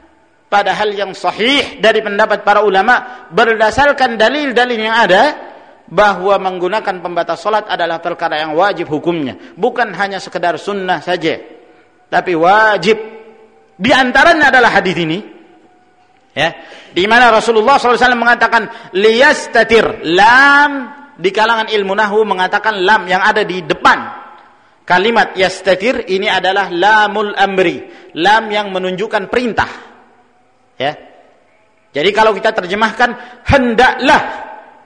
[SPEAKER 1] Padahal yang sahih dari pendapat para ulama berdasarkan dalil-dalil yang ada bahwa menggunakan pembatas salat adalah perkara yang wajib hukumnya, bukan hanya sekedar sunnah saja, tapi wajib. Di antaranya adalah hadis ini, ya, di mana Rasulullah SAW mengatakan liyastatir, lam di kalangan ilmu nahwu mengatakan lam yang ada di depan kalimat yastatir ini adalah lamul amri, lam yang menunjukkan perintah. Ya. Jadi kalau kita terjemahkan hendaklah.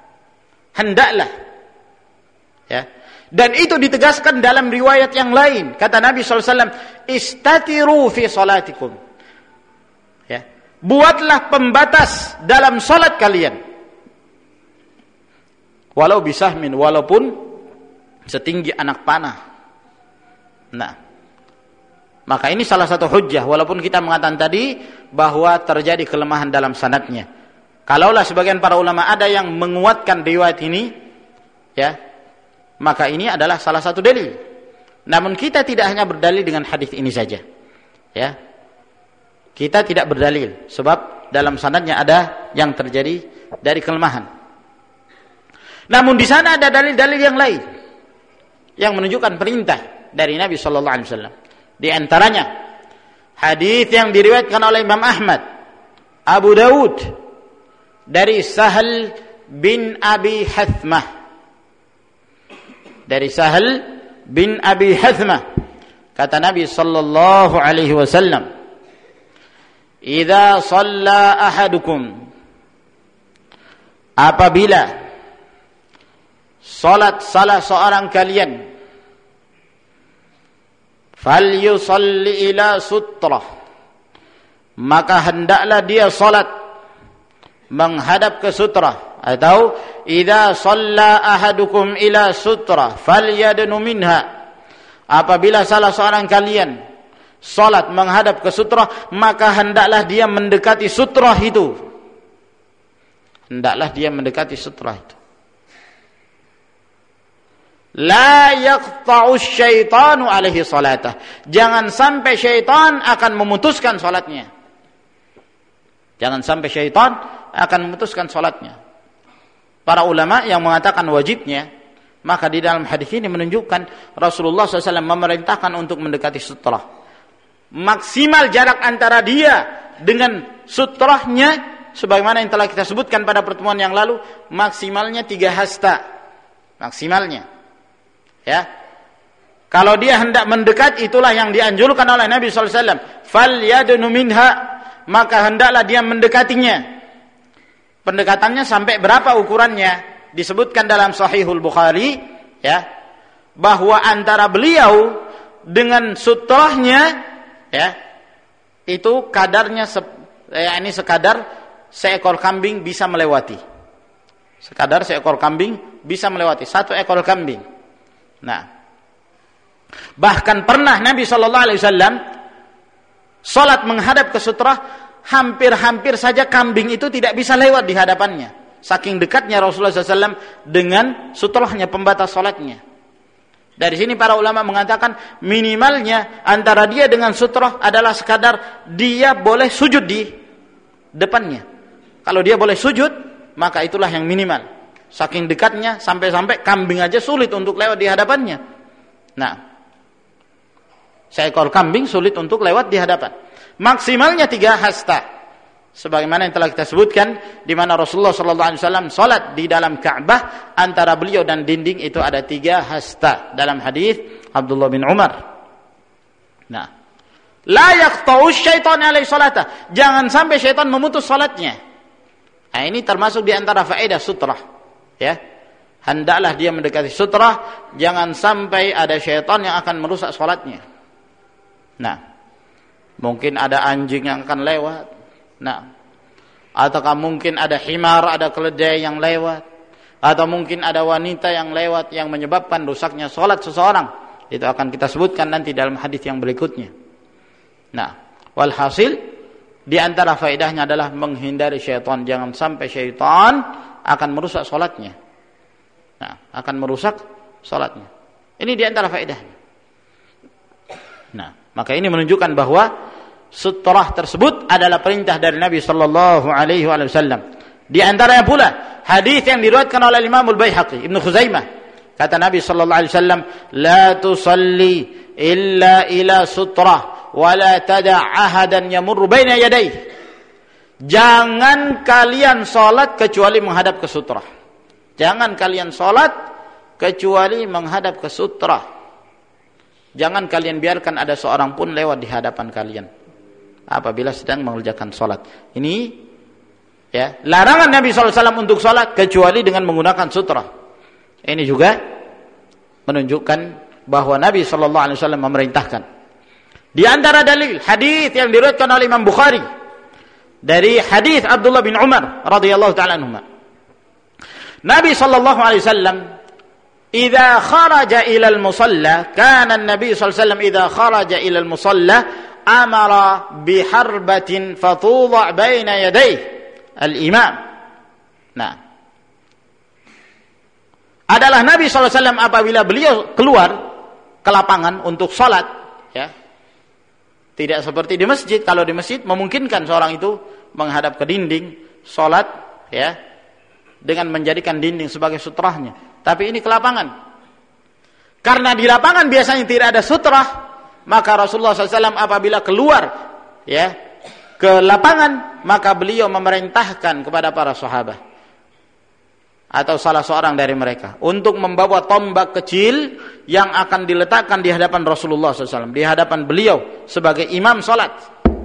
[SPEAKER 1] Ya. Dan itu ditegaskan dalam riwayat yang lain. Kata Nabi SAW, istatiru fi salatikum. Ya. Buatlah pembatas dalam salat kalian. Walau bisahmin, walaupun setinggi anak panah. Nah, maka ini salah satu hujjah, walaupun kita mengatakan tadi bahwa terjadi kelemahan dalam sanadnya. Kalaulah sebagian para ulama ada yang menguatkan riwayat ini, ya, maka ini adalah salah satu dalil. Namun kita tidak hanya berdalil dengan hadis ini saja, ya. Kita tidak berdalil sebab dalam sanadnya ada yang terjadi dari kelemahan. Namun di sana ada dalil-dalil yang lain yang menunjukkan perintah dari Nabi sallallahu alaihi wasallam. Di antaranya hadis yang diriwayatkan oleh Imam Ahmad, Abu Dawud dari Sahal bin Abi Hathmah. Dari Sahal bin Abi Hathmah kata Nabi sallallahu alaihi wasallam, "Idza shalla ahadukum," apabila salat salah seorang kalian, falyusalli ila sutrah, maka hendaklah dia salat menghadap ke sutrah. Atau idza shalla ahadukum ila sutrah falyadnu minha, apabila salah seorang kalian salat menghadap ke sutrah, maka hendaklah dia mendekati sutrah itu. Hendaklah dia mendekati sutrah itu. La yaqta'u syaitanu alaihi salatah, jangan sampai syaitan akan memutuskan salatnya. Jangan sampai syaitan akan memutuskan salatnya. Para ulama yang mengatakan wajibnya, maka di dalam hadis ini menunjukkan Rasulullah SAW memerintahkan untuk mendekati sutrah. Maksimal jarak antara dia dengan sutrahnya, sebagaimana yang telah kita sebutkan pada pertemuan yang lalu, maksimalnya 3 hasta. Maksimalnya. Ya, kalau dia hendak mendekat, itulah yang dianjurkan oleh Nabi SAW. Fal yadnu minha, maka hendaklah dia mendekatinya. Pendekatannya sampai berapa ukurannya? Disebutkan dalam Sahihul Bukhari, ya, bahwa antara beliau dengan sutrahnya, ya, itu kadarnya ini sekadar seekor kambing bisa melewati. Sekadar seekor kambing bisa melewati, 1 ekor kambing. Nah, bahkan pernah Nabi SAW salat menghadap ke sutrah, hampir-hampir saja kambing itu tidak bisa lewat di hadapannya. Saking dekatnya Rasulullah SAW dengan sutrahnya, pembatas salatnya. Dari sini para ulama mengatakan minimalnya antara dia dengan sutrah adalah sekadar dia boleh sujud di depannya. Kalau dia boleh sujud, maka itulah yang minimal. Saking dekatnya sampai-sampai kambing aja sulit untuk lewat di hadapannya. Nah, seekor kambing sulit untuk lewat di hadapan. Maksimalnya 3 hasta. Sebagaimana yang telah kita sebutkan, di mana Rasulullah SAW salat di dalam Ka'bah, antara beliau dan dinding itu ada 3 hasta dalam hadis Abdullah bin Umar. Nah, la yaqta'u syaitan alaihi salata, jangan sampai syaitan memutus salatnya. Nah, ini termasuk di antara faedah sutrah, ya. Hendaklah dia mendekati sutrah, jangan sampai ada syaitan yang akan merusak salatnya. Nah, mungkin ada anjing yang akan lewat. Nah, ataukah mungkin ada himar, ada keledai yang lewat, atau mungkin ada wanita yang lewat yang menyebabkan rusaknya salat seseorang. Itu akan kita sebutkan nanti dalam hadis yang berikutnya. Nah, walhasil di antara faedahnya adalah menghindari syaitan, jangan sampai syaitan akan merusak salatnya. Nah, akan merusak salatnya. Ini di antara faedahnya. Nah, maka ini menunjukkan bahwa sutrah tersebut adalah perintah dari Nabi sallallahu alaihi wasallam. Di antaranya pula hadis yang diriwayatkan oleh Imam Al-Baihaqi, Ibnu Khuzaimah. Kata Nabi sallallahu alaihi wasallam, "La tusalli illa ila sutrah wa la tada' ahadan yamurru baina yadayhi." Jangan kalian salat kecuali menghadap ke sutrah. Jangan kalian salat kecuali menghadap ke sutrah. Jangan kalian biarkan ada seorang pun lewat di hadapan kalian apabila sedang mengerjakan salat. Ini ya, larangan Nabi SAW untuk salat kecuali dengan menggunakan sutrah. Ini juga menunjukkan bahwa Nabi SAW memerintahkan. Di antara dalil hadis yang diriwayatkan oleh Imam Bukhari dari hadis Abdullah bin Umar radhiyallahu taala anhuma. Nabi SAW idza kharaja ila al-musalla, kana an-nabi SAW idza kharaja ila al-musalla amara biharbatin fatudha baina yadayhi al-imam. Nah, adalah Nabi SAW apabila beliau keluar ke lapangan untuk salat, ya, tidak seperti di masjid. Kalau di masjid memungkinkan seorang itu menghadap ke dinding salat, ya, dengan menjadikan dinding sebagai sutrahnya. Tapi ini ke lapangan. Karena di lapangan biasanya tidak ada sutrah, maka Rasulullah SAW apabila keluar, ya, ke lapangan, maka beliau memerintahkan kepada para sahabat atau salah seorang dari mereka untuk membawa tombak kecil yang akan diletakkan di hadapan Rasulullah SAW, di hadapan beliau sebagai imam salat.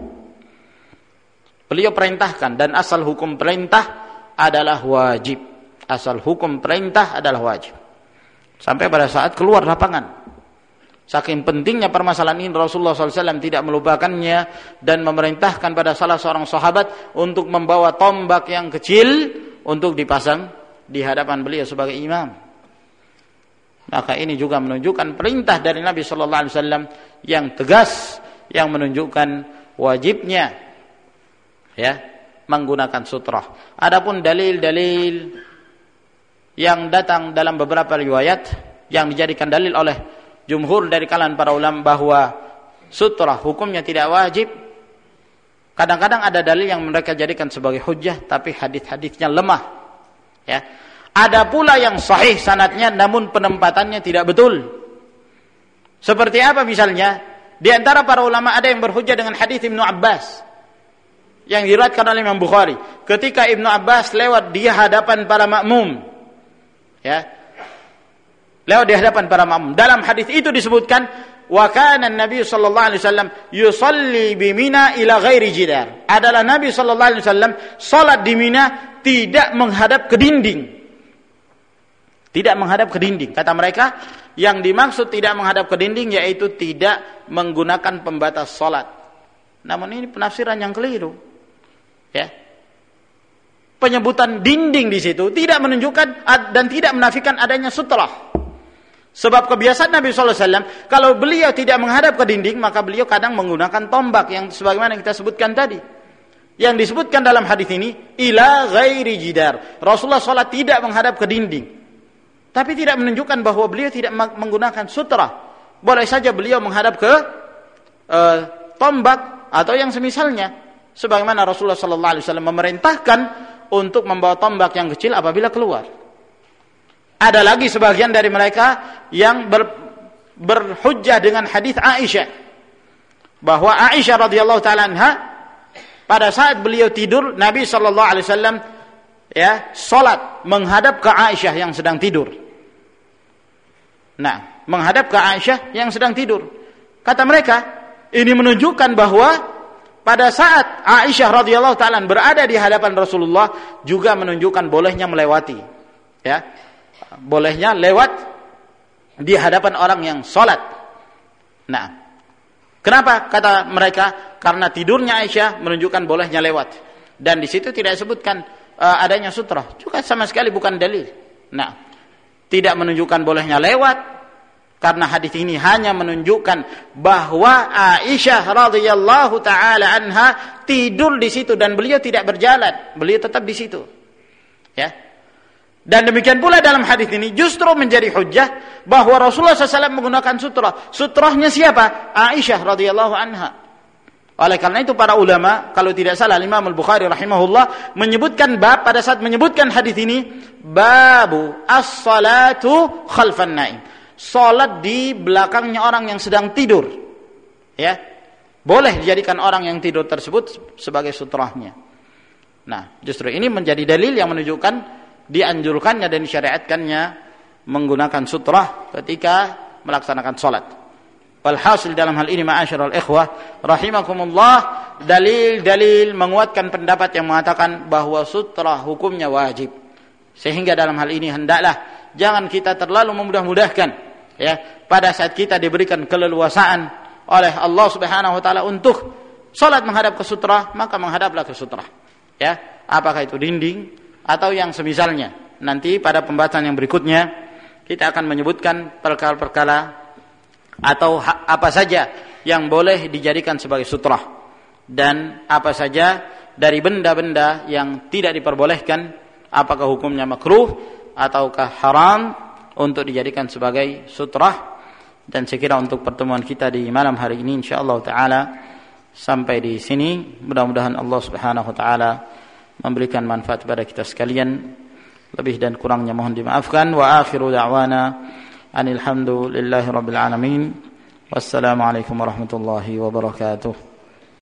[SPEAKER 1] Beliau perintahkan, dan asal hukum perintah adalah wajib. Asal hukum perintah adalah wajib. Sampai pada saat keluar lapangan. Saking pentingnya permasalahan ini, Rasulullah SAW tidak melupakannya dan memerintahkan pada salah seorang sahabat untuk membawa tombak yang kecil untuk dipasang di hadapan beliau sebagai imam. Maka ini juga menunjukkan perintah dari Nabi SAW yang tegas, yang menunjukkan wajibnya, ya, menggunakan sutrah. Adapun dalil-dalil yang datang dalam beberapa riwayat yang dijadikan dalil oleh jumhur dari kalangan para ulama bahwa sutrah hukumnya tidak wajib, kadang-kadang ada dalil yang mereka jadikan sebagai hujjah, tapi hadis-hadisnya lemah, ya. Ada pula yang sahih sanadnya namun penempatannya tidak betul. Seperti apa misalnya? Di antara para ulama ada yang berhujjah dengan hadis Ibnu Abbas yang diriwayatkan oleh Imam Bukhari, ketika Ibnu Abbas lewat di hadapan para makmum, ya, lewat di hadapan para makmum. Dalam hadis itu disebutkan, wa kana an-nabi sallallahu alaihi wasallam yusalli bi Mina ila ghairi jidar. Adalah Nabi sallallahu alaihi wasallam salat di Mina tidak menghadap ke dinding. Tidak menghadap ke dinding. Kata mereka, yang dimaksud tidak menghadap ke dinding yaitu tidak menggunakan pembatas salat. Namun ini penafsiran yang keliru. Ya. Penyebutan dinding di situ tidak menunjukkan dan tidak menafikan adanya sutrah. Sebab kebiasaan Nabi SAW, kalau beliau tidak menghadap ke dinding, maka beliau kadang menggunakan tombak yang sebagaimana kita sebutkan tadi. Yang disebutkan dalam hadis ini, ila ghairi jidar. Rasulullah SAW tidak menghadap ke dinding. Tapi tidak menunjukkan bahwa beliau tidak menggunakan sutrah. Boleh saja beliau menghadap ke tombak atau yang semisalnya. Sebagaimana Rasulullah SAW memerintahkan untuk membawa tombak yang kecil apabila keluar. Ada lagi sebagian dari mereka yang berhujjah dengan hadis Aisyah, bahwa Aisyah radhiyallahu taala anha pada saat beliau tidur, Nabi sallallahu alaihi wasallam, ya, salat menghadap ke Aisyah yang sedang tidur. Nah, menghadap ke Aisyah yang sedang tidur. Kata mereka, ini menunjukkan bahwa pada saat Aisyah radhiyallahu taala berada di hadapan Rasulullah juga menunjukkan bolehnya melewati, ya, bolehnya lewat di hadapan orang yang salat. Nah, kenapa kata mereka? Karena tidurnya Aisyah menunjukkan bolehnya lewat, dan di situ tidak disebutkan adanya sutrah, juga sama sekali bukan dalil. Nah, tidak menunjukkan bolehnya lewat, karena hadis ini hanya menunjukkan bahwa Aisyah radhiyallahu taala anha tidur di situ dan beliau tidak berjalan, beliau tetap di situ. Ya. Dan demikian pula dalam hadis ini justru menjadi hujjah bahwa Rasulullah SAW menggunakan sutrah. Sutrahnya siapa? Aisyah radhiyallahu anha. Oleh karena itu para ulama, kalau tidak salah Imam Al-Bukhari rahimahullah menyebutkan bab pada saat menyebutkan hadis ini, babu as-salatu khalfan naim. Salat di belakangnya orang yang sedang tidur. Ya. Boleh dijadikan orang yang tidur tersebut sebagai sutrahnya. Nah, justru ini menjadi dalil yang menunjukkan dianjurkannya dan disyariatkannya menggunakan sutrah ketika melaksanakan salat. Walhasil dalam hal ini ma'asyiral ikhwah rahimakumullah, dalil-dalil menguatkan pendapat yang mengatakan bahwa sutrah hukumnya wajib. Sehingga dalam hal ini hendaklah jangan kita terlalu memudah-mudahkan ya pada saat kita diberikan keleluasaan oleh Allah Subhanahu wa taala untuk salat menghadap ke sutrah, maka menghadaplah ke sutrah. Ya, apakah itu dinding atau yang semisalnya. Nanti pada pembahasan yang berikutnya kita akan menyebutkan perkara-perkara atau apa saja yang boleh dijadikan sebagai sutrah dan apa saja dari benda-benda yang tidak diperbolehkan, apakah hukumnya makruh ataukah haram untuk dijadikan sebagai sutrah. Dan saya kira untuk pertemuan kita di malam hari ini insyaallah taala sampai di sini. Mudah-mudahan Allah Subhanahu wa taala memberikan manfaat kepada kita sekalian. Lebih dan kurangnya mohon dimaafkan. Wa akhiru da'wana anil hamdulillahi rabbil alamin. Wassalamualaikum warahmatullahi wabarakatuh.